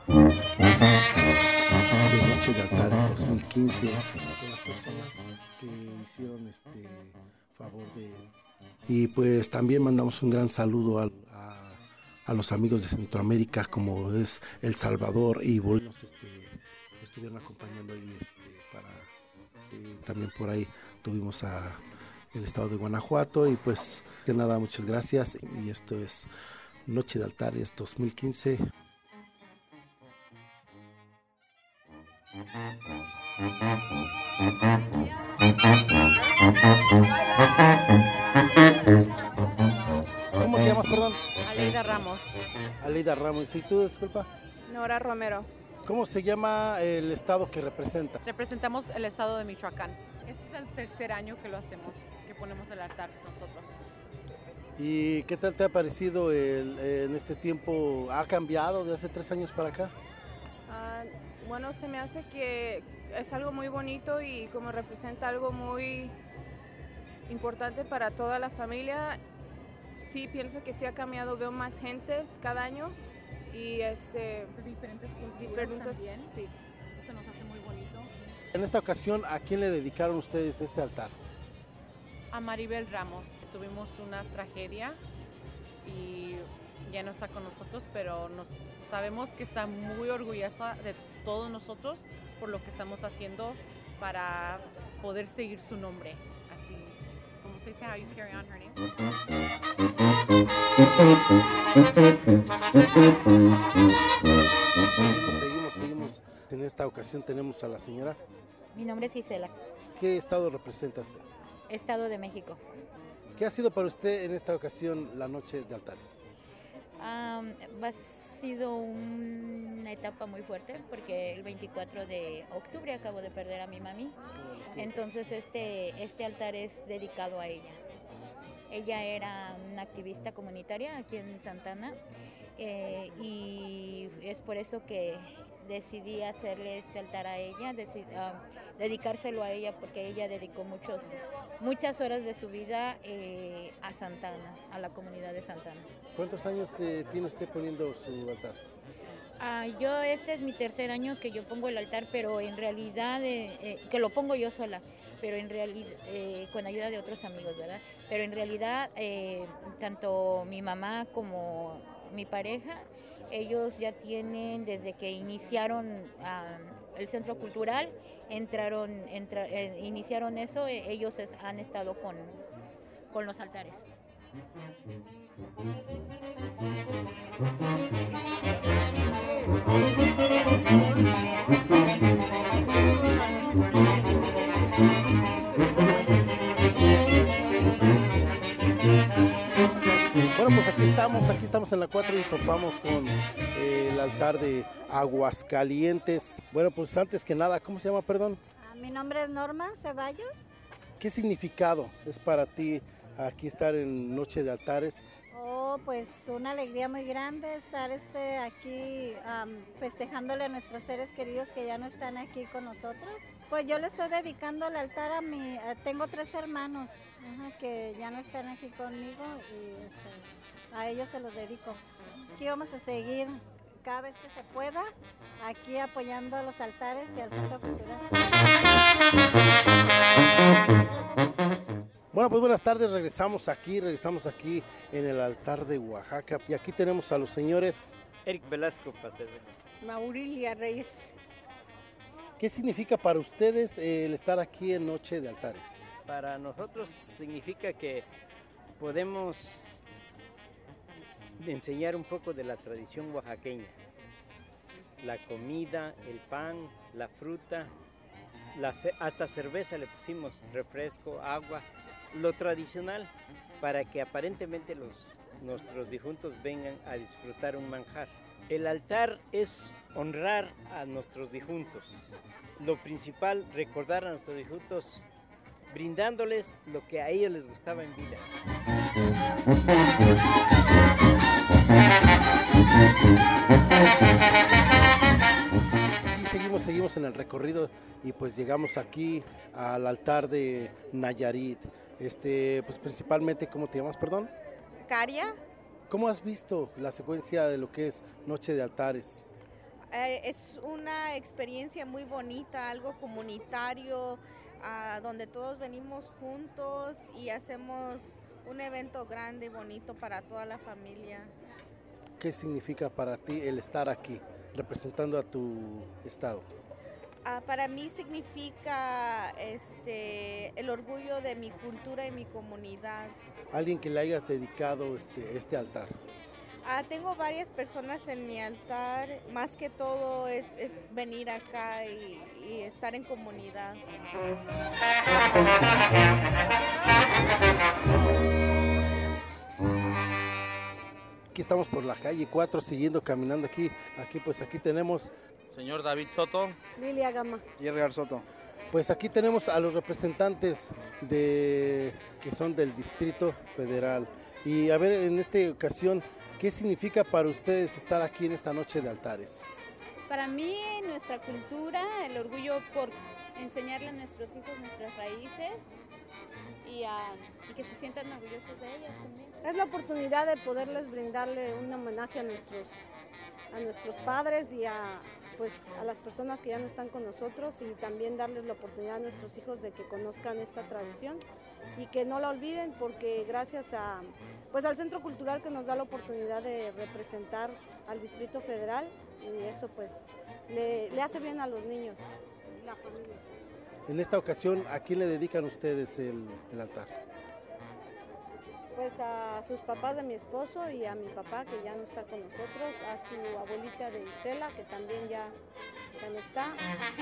de Noche de Altares 2015, con las personas que hicieron favor de... Y pues también mandamos un gran saludo a los amigos de Centroamérica, como es El Salvador y Bolivia, estuvieron acompañando ahí también por ahí tuvimos a el estado de Guanajuato y pues que nada, muchas gracias y esto es Noche de Altares 2015. ¿Cómo te llamas, perdón? Aleida Ramos. Aleida Ramos. ¿Y tú, disculpa? Nora Romero. ¿Cómo se llama el estado que representa? Representamos el estado de Michoacán. Este es el tercer año que lo hacemos, que ponemos el altar nosotros. ¿Y qué tal te ha parecido en este tiempo? ¿Ha cambiado de hace 3 años para acá? Bueno, se me hace que es algo muy bonito y como representa algo muy importante para toda la familia. Sí, pienso que sí ha cambiado, veo más gente cada año y de diferentes culturas también. Sí. Eso se nos hace muy bonito. En esta ocasión, ¿a quién le dedicaron ustedes este altar? A Maribel Ramos. Tuvimos una tragedia y ya no está con nosotros, pero sabemos que está muy orgullosa de todos nosotros por lo que estamos haciendo para poder seguir su nombre. Así, ¿cómo se dice? How you carry on her name? Seguimos. En esta ocasión tenemos a la señora. Mi nombre es Isela. ¿Qué estado representa usted? Estado de México. ¿Qué ha sido para usted en esta ocasión la Noche de Altares? Ha sido una etapa muy fuerte porque el 24 de octubre acabo de perder a mi mami. Entonces este altar es dedicado a ella. Ella era una activista comunitaria aquí en Santana y es por eso que decidí hacerle este altar a ella, dedicárselo a ella porque ella dedicó muchas horas de su vida a Santana, a la comunidad de Santana. ¿Cuántos años tiene usted poniendo su altar? Este es mi tercer año que yo pongo el altar, pero en realidad, que lo pongo yo sola, pero en realidad, con ayuda de otros amigos, ¿verdad? Pero en realidad, tanto mi mamá como mi pareja, ellos ya tienen, desde que iniciaron el centro cultural, iniciaron eso, ellos han estado con los altares. Bueno, pues aquí estamos en la 4 y topamos con el altar de Aguascalientes. Bueno, pues antes que nada, ¿cómo se llama, perdón? Mi nombre es Norma Ceballos. ¿Qué significado es para ti aquí estar en Noche de Altares? Pues una alegría muy grande estar aquí festejándole a nuestros seres queridos que ya no están aquí con nosotros. Pues yo le estoy dedicando el altar tengo 3 hermanos que ya no están aquí conmigo y a ellos se los dedico. Aquí vamos a seguir cada vez que se pueda, aquí apoyando a los altares y al Centro Cultural. Bueno, pues buenas tardes, regresamos aquí en el altar de Oaxaca y aquí tenemos a los señores Eric Velasco Pacedo. Maurilia Reyes. ¿Qué significa para ustedes el estar aquí en Noche de Altares? Para nosotros significa que podemos enseñar un poco de la tradición oaxaqueña. La comida, el pan, la fruta, hasta cerveza le pusimos, refresco, agua, lo tradicional, para que aparentemente nuestros difuntos vengan a disfrutar un manjar. El altar es honrar a nuestros difuntos. Lo principal, recordar a nuestros difuntos, brindándoles lo que a ellos les gustaba en vida. Aquí seguimos en el recorrido y pues llegamos aquí al altar de Nayarit. Pues principalmente, ¿cómo te llamas, perdón? Caria. ¿Cómo has visto la secuencia de lo que es Noche de Altares? Es una experiencia muy bonita, algo comunitario, donde todos venimos juntos y hacemos un evento grande y bonito para toda la familia. ¿Qué significa para ti el estar aquí, representando a tu estado? Para mí significa el orgullo de mi cultura y mi comunidad. ¿Alguien que le hayas dedicado este altar? Tengo varias personas en mi altar, más que todo es venir acá y estar en comunidad. Aquí estamos por la calle 4, siguiendo caminando aquí tenemos... Señor David Soto. Lilia Gama. Y Edgar Soto. Pues aquí tenemos a los representantes que son del Distrito Federal. Y a ver, en esta ocasión, ¿qué significa para ustedes estar aquí en esta noche de altares? Para mí, nuestra cultura, el orgullo por enseñarle a nuestros hijos nuestras raíces y que se sientan orgullosos de ellas también. Es la oportunidad de poderles brindarle un homenaje a nuestros padres y a las personas que ya no están con nosotros, y también darles la oportunidad a nuestros hijos de que conozcan esta tradición y que no la olviden, porque gracias al Centro Cultural que nos da la oportunidad de representar al Distrito Federal, y eso pues le hace bien a los niños, la familia. En esta ocasión, ¿a quién le dedican ustedes el altar? Pues a sus papás de mi esposo y a mi papá, que ya no está con nosotros, a su abuelita de Isela, que también ya no está.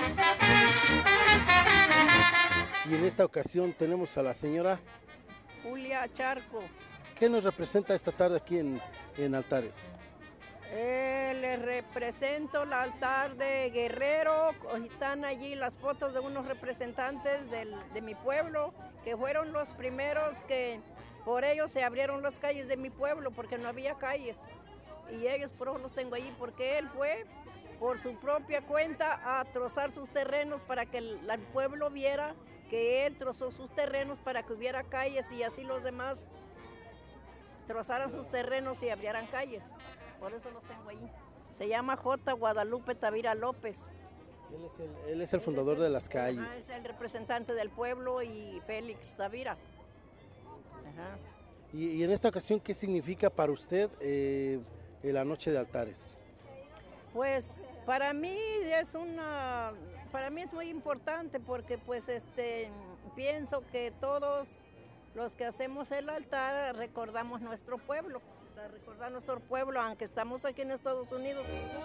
Y en esta ocasión tenemos a la señora Julia Charco. ¿Qué nos representa esta tarde aquí en altares? Les represento el altar de Guerrero. Están allí las fotos de unos representantes de mi pueblo, que fueron los primeros que por ellos se abrieron las calles de mi pueblo, porque no había calles. Y ellos por eso los tengo allí, porque él fue por su propia cuenta a trozar sus terrenos para que el pueblo viera que él trozó sus terrenos para que hubiera calles, y así los demás trozaran sus terrenos y abrieran calles. Por eso los tengo allí. Se llama J. Guadalupe Tavira López. Él es el fundador de las calles. Es el representante del pueblo, y Félix Tavira. Ajá. Y en esta ocasión, ¿qué significa para usted la noche de altares? Pues para mí es muy importante, porque pues pienso que todos los que hacemos el altar recordamos nuestro pueblo. Recordar nuestro pueblo, aunque estamos aquí en Estados Unidos.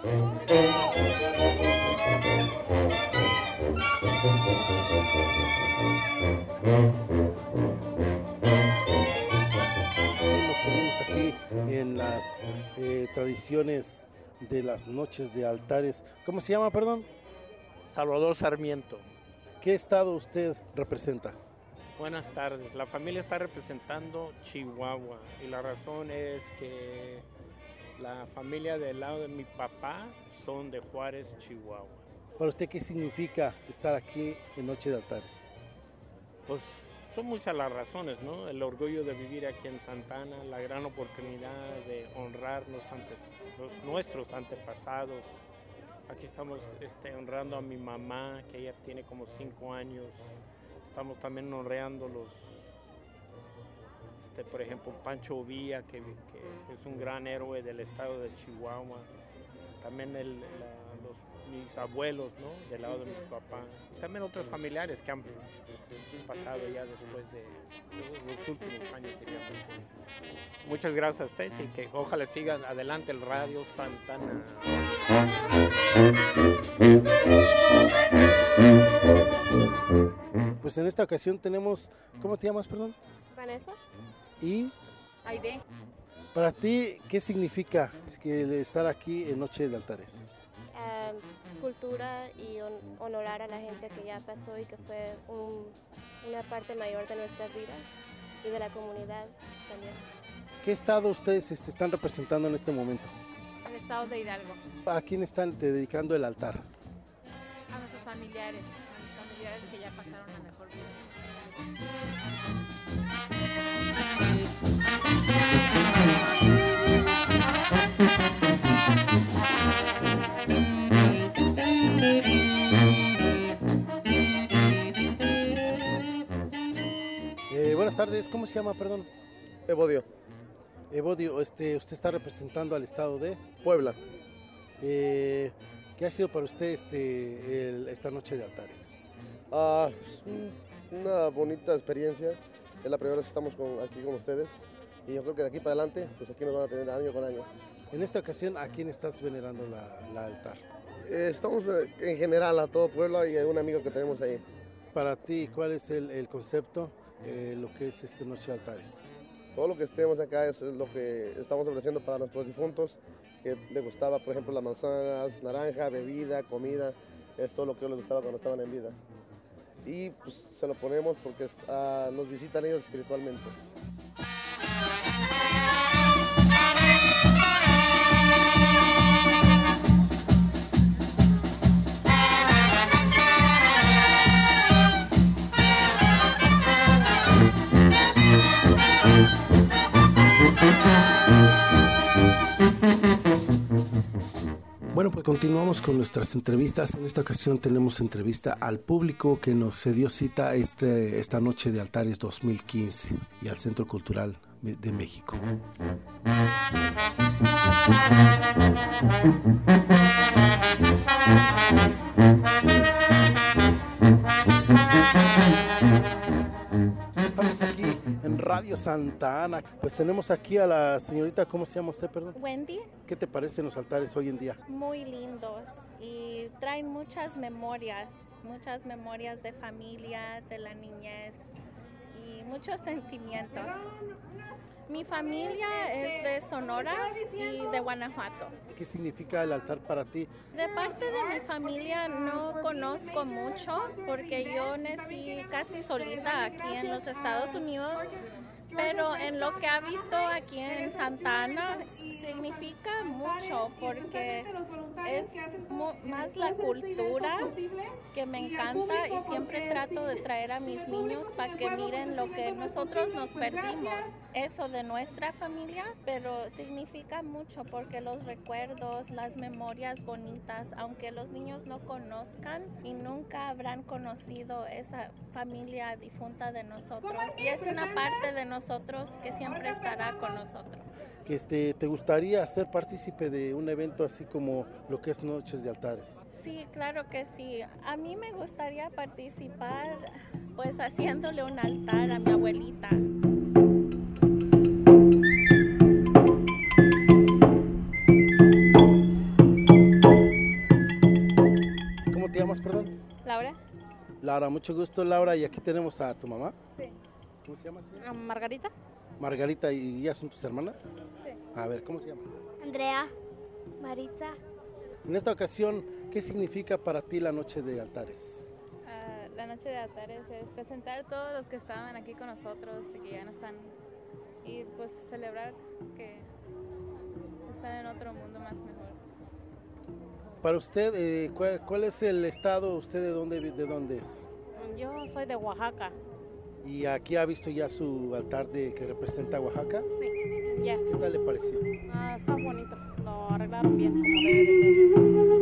Seguimos aquí en las tradiciones de las noches de altares. ¿Cómo se llama, perdón? Salvador Sarmiento. ¿Qué estado usted representa? Buenas tardes. La familia está representando Chihuahua, y la razón es que la familia del lado de mi papá son de Juárez, Chihuahua. ¿Para usted qué significa estar aquí en Noche de Altares? Pues son muchas las razones, ¿no? El orgullo de vivir aquí en Santa Ana, la gran oportunidad de honrar nuestros antepasados. Aquí estamos honrando a mi mamá, que ella tiene como 5 años. Estamos también honrando por ejemplo, Pancho Villa, que es un gran héroe del estado de Chihuahua. También mis abuelos, ¿no? Del lado de mi papá. También otros familiares que han pasado ya después de los últimos años, diría. Muchas gracias a ustedes, y que ojalá sigan adelante el Radio Santana. Pues en esta ocasión tenemos, ¿cómo te llamas, perdón? Vanessa. Y Aide. Para ti, ¿qué significa estar aquí en Noche de Altares? Cultura y honorar a la gente que ya pasó y que fue una parte mayor de nuestras vidas y de la comunidad también. ¿Qué estado ustedes están representando en este momento? El estado de Hidalgo. ¿A quién están dedicando el altar? A nuestros familiares, que ya pasaron la mejor vida. tardes, ¿cómo se llama, perdón? Evodio. Evodio, usted está representando al estado de Puebla. ¿Qué ha sido para usted esta noche de altares? Es una bonita experiencia. Es la primera vez que estamos aquí con ustedes. Y yo creo que de aquí para adelante, pues aquí nos van a tener año con año. En esta ocasión, ¿a quién estás venerando la altar? Estamos en general a todo Puebla y a un amigo que tenemos ahí. Para ti, ¿cuál es el concepto, lo que es esta noche de altares? Todo lo que estemos acá es lo que estamos ofreciendo para nuestros difuntos, que les gustaba, por ejemplo, las manzanas, naranja, bebida, comida. Es todo lo que les gustaba cuando estaban en vida. Y pues se lo ponemos porque nos visitan ellos espiritualmente. Bueno, pues continuamos con nuestras entrevistas. En esta ocasión tenemos entrevista al público que nos se dio cita esta noche de altares 2015 y al Centro Cultural de México. Estamos aquí en Radio Santa Ana. Pues tenemos aquí a la señorita, ¿cómo se llama usted, perdón? Wendy. ¿Qué te parecen los altares hoy en día? Muy lindos y traen muchas memorias de familia, de la niñez y muchos sentimientos. Mi familia es de Sonora y de Guanajuato. ¿Qué significa el altar para ti? De parte de mi familia no conozco mucho porque yo nací casi solita aquí en los Estados Unidos, pero en lo que he visto aquí en Santa Ana significa mucho porque es más la cultura que me encanta y siempre trato de traer a mis niños para que miren lo que nosotros nos perdimos, eso de nuestra familia, pero significa mucho porque los recuerdos, las memorias bonitas, aunque los niños no conozcan y nunca habrán conocido esa familia difunta de nosotros, y es una parte de nosotros que siempre estará con nosotros. ¿Te gustaría ser partícipe de un evento así como lo que es Noches de Altares? Sí, claro que sí. A mí me gustaría participar pues haciéndole un altar a mi abuelita. ¿Cómo te llamas, perdón? Laura. Laura, mucho gusto, Laura. Y aquí tenemos a tu mamá. Sí. ¿Cómo se llama? Margarita. Margarita, ¿y ya son tus hermanas? Sí. A ver, ¿cómo se llama? Andrea. Maritza. En esta ocasión, ¿qué significa para ti la Noche de Altares? La Noche de Altares es presentar a todos los que estaban aquí con nosotros y que ya no están, y pues celebrar que están en otro mundo más mejor. Para usted, ¿cuál es el estado? ¿Usted de dónde es? Yo soy de Oaxaca. ¿Y aquí ha visto ya su altar que representa a Oaxaca? Sí, ya. ¿Qué tal le pareció? Está bonito, lo arreglaron bien como debe de ser.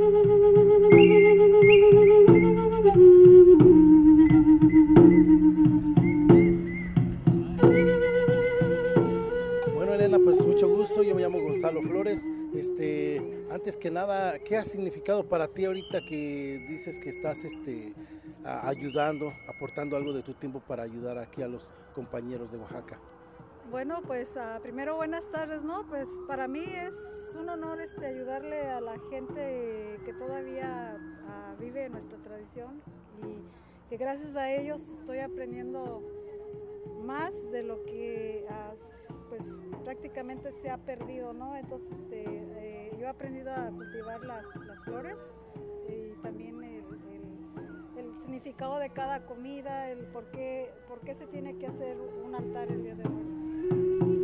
Bueno, Elena, pues mucho gusto. Yo me llamo Gonzalo Flores. Antes que nada, ¿qué ha significado para ti ahorita que dices que estás ayudando, aportando algo de tu tiempo para ayudar aquí a los compañeros de Oaxaca? Bueno, pues primero buenas tardes, ¿no? Pues para mí es un honor ayudarle a la gente que todavía vive nuestra tradición y que gracias a ellos estoy aprendiendo más de lo que pues prácticamente se ha perdido, ¿no? Entonces yo he aprendido a cultivar las flores y también el significado de cada comida, el por qué se tiene que hacer un altar el Día de Muertos.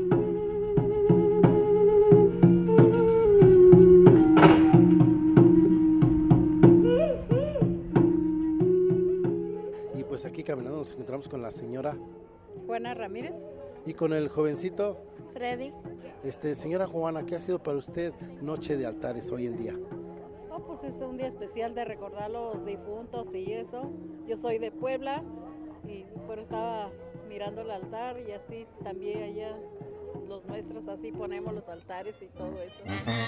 Y pues aquí caminando nos encontramos con la señora Juana Ramírez. Y con el jovencito Freddy. Señora Juana, ¿qué ha sido para usted Noche de Altares hoy en día? Pues es un día especial de recordar a los difuntos y eso. Yo soy de Puebla, pero estaba mirando el altar y así también allá los nuestros, así ponemos los altares y todo eso.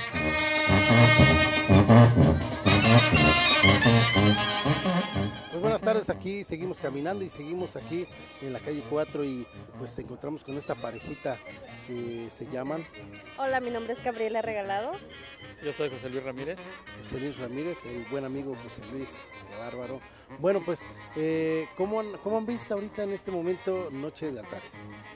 Pues buenas tardes, aquí seguimos caminando y seguimos aquí en la calle 4 y pues encontramos con esta parejita que se llaman... Hola, mi nombre es Gabriela Regalado. Yo soy José Luis Ramírez. José Luis Ramírez, el buen amigo José Luis, qué bárbaro. Bueno, pues, ¿cómo han visto ahorita en este momento Noche de Altares?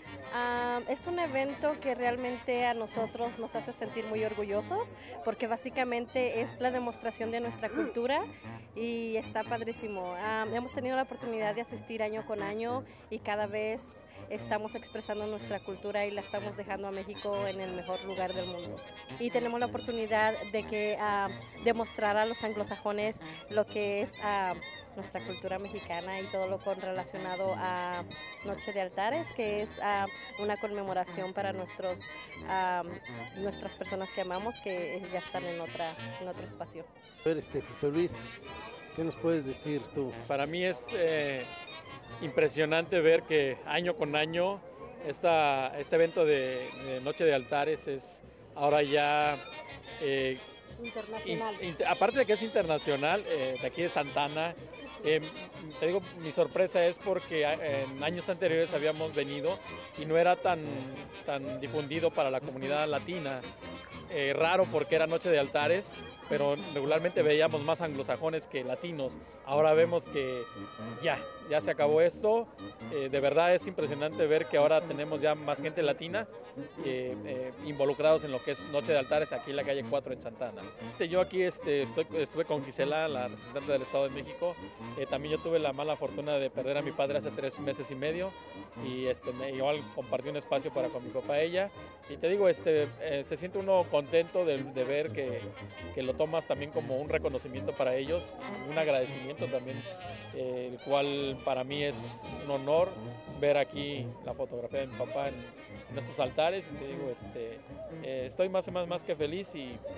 Es un evento que realmente a nosotros nos hace sentir muy orgullosos porque básicamente es la demostración de nuestra cultura y está padrísimo. Hemos tenido la oportunidad de asistir año con año y cada vez estamos expresando nuestra cultura y la estamos dejando a México en el mejor lugar del mundo. Y tenemos la oportunidad de demostrar a los anglosajones lo que es nuestra cultura mexicana y todo lo relacionado a Noche de Altares, que es una conmemoración para nuestras personas que amamos, que ya están en otro espacio. A ver, José Luis, ¿qué nos puedes decir tú? Para mí es impresionante ver que año con año este evento de Noche de Altares es ahora ya... internacional. Aparte de que es internacional, de aquí de Santa Ana, te digo, mi sorpresa es porque en años anteriores habíamos venido y no era tan difundido para la comunidad latina. Raro porque era Noche de Altares, pero regularmente veíamos más anglosajones que latinos. Ahora vemos que ya se acabó esto. De verdad es impresionante ver que ahora tenemos ya más gente latina involucrados en lo que es Noche de Altares aquí en la calle 4 en Santa Ana. Yo aquí estuve con Gisela, la representante del Estado de México. También yo tuve la mala fortuna de perder a mi padre hace 3 meses y medio y igual compartí un espacio con mi papá ella. Y te digo, se siente uno contento de ver que lo tomas también como un reconocimiento para ellos, un agradecimiento también, el cual para mí es un honor ver aquí la fotografía de mi papá en estos altares. Y te digo, estoy más que feliz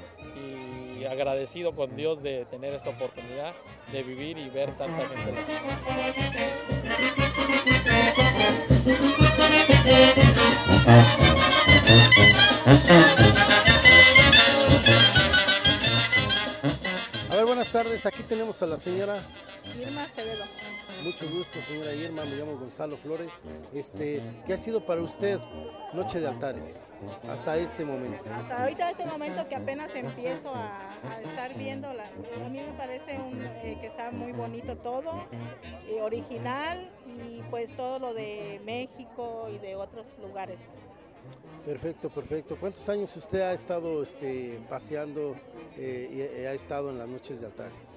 y agradecido con Dios de tener esta oportunidad de vivir y ver tanta gente A ver, buenas tardes, aquí tenemos a la señora Irma Acevedo. Mucho gusto, señora Irma, me llamo Gonzalo Flores. ¿Qué ha sido para usted Noche de Altares hasta este momento? Hasta ahorita, este momento que apenas empiezo a estar viendo, a mí me parece que está muy bonito todo, original y pues todo lo de México y de otros lugares. Perfecto. ¿Cuántos años usted ha estado paseando y ha estado en las Noches de Altares?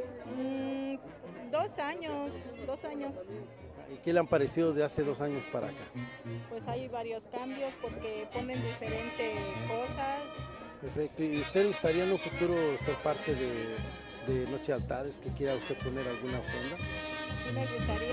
2 años. ¿Y qué le han parecido de hace 2 años para acá? Pues hay varios cambios porque ponen diferentes cosas. Perfecto. ¿Y usted le gustaría en un futuro ser parte de Noche de Altares? ¿Que quiera usted poner alguna ofrenda? Sí, me gustaría.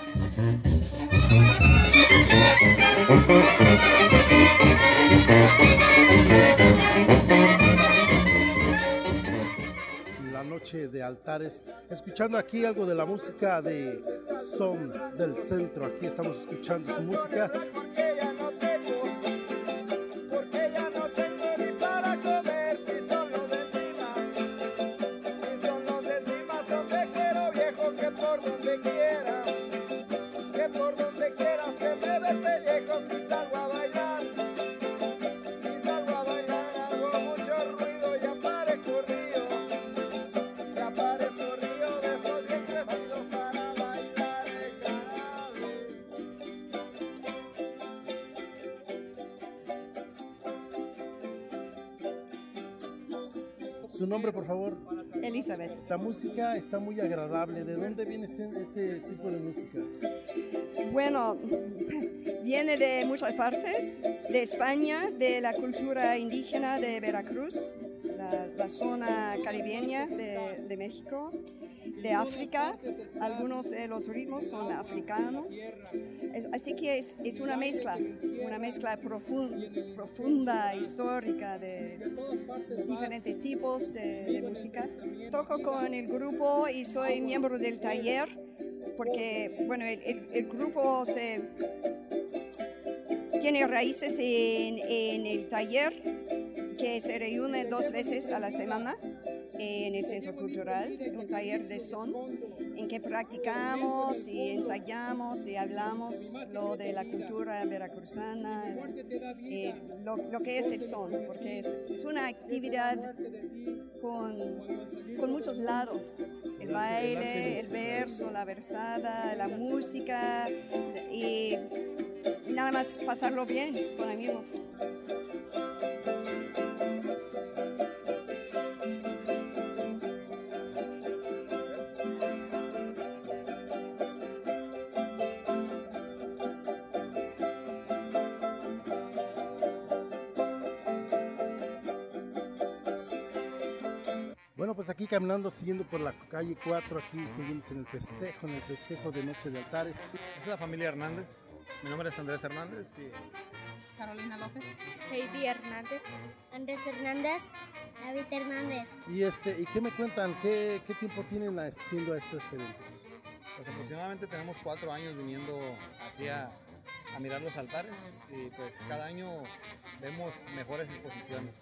La Noche de Altares, escuchando aquí algo de la música de Son del Centro. Aquí estamos escuchando su música. Su nombre, por favor. Elizabeth. La música está muy agradable. ¿De dónde viene este tipo de música? Bueno, viene de muchas partes, de España, de la cultura indígena de Veracruz, la zona caribeña de México, de África. Algunos de los ritmos son africanos. Así que es una mezcla profunda, histórica de diferentes tipos de música. Toco con el grupo y soy miembro del taller porque, bueno, el grupo se tiene raíces en el taller que se reúne 2 veces a la semana en el Centro Cultural, un taller de son en que practicamos y ensayamos y hablamos lo de la cultura veracruzana, lo que es el son, porque es una actividad con muchos lados, el baile, el verso, la versada, la música y nada más pasarlo bien con amigos. Bueno, pues aquí caminando, siguiendo por la calle 4, aquí seguimos en el festejo de Noche de Altares. Es la familia Hernández. Mi nombre es Andrés Hernández. Carolina López. Heidi Hernández. Andrés Hernández. David Hernández. ¿Y qué me cuentan? ¿Qué tiempo tienen asistiendo a estos eventos? Pues aproximadamente tenemos 4 años viniendo aquí a mirar los altares y pues cada año vemos mejores exposiciones.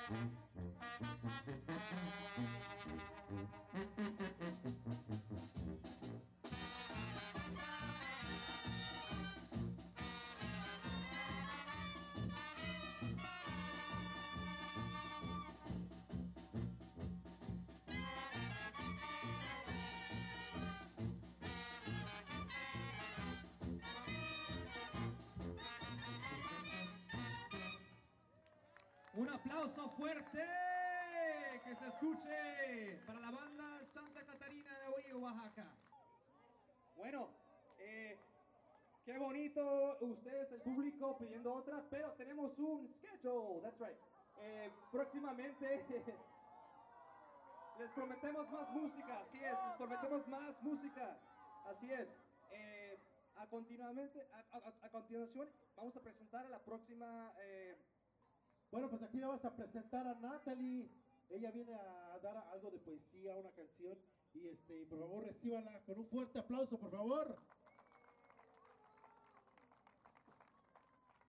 Un aplauso fuerte que se escuche para la banda Santa Catarina de Oye, Oaxaca. Bueno, qué bonito ustedes, el público, pidiendo otra, pero tenemos un schedule, that's right. Próximamente les prometemos más música, así es, les prometemos más música, así es. A continuación vamos a presentar a la próxima... Bueno, pues aquí vamos a presentar a Natalie. Ella viene a dar algo de poesía, una canción. Y por favor, recíbanla con un fuerte aplauso, por favor.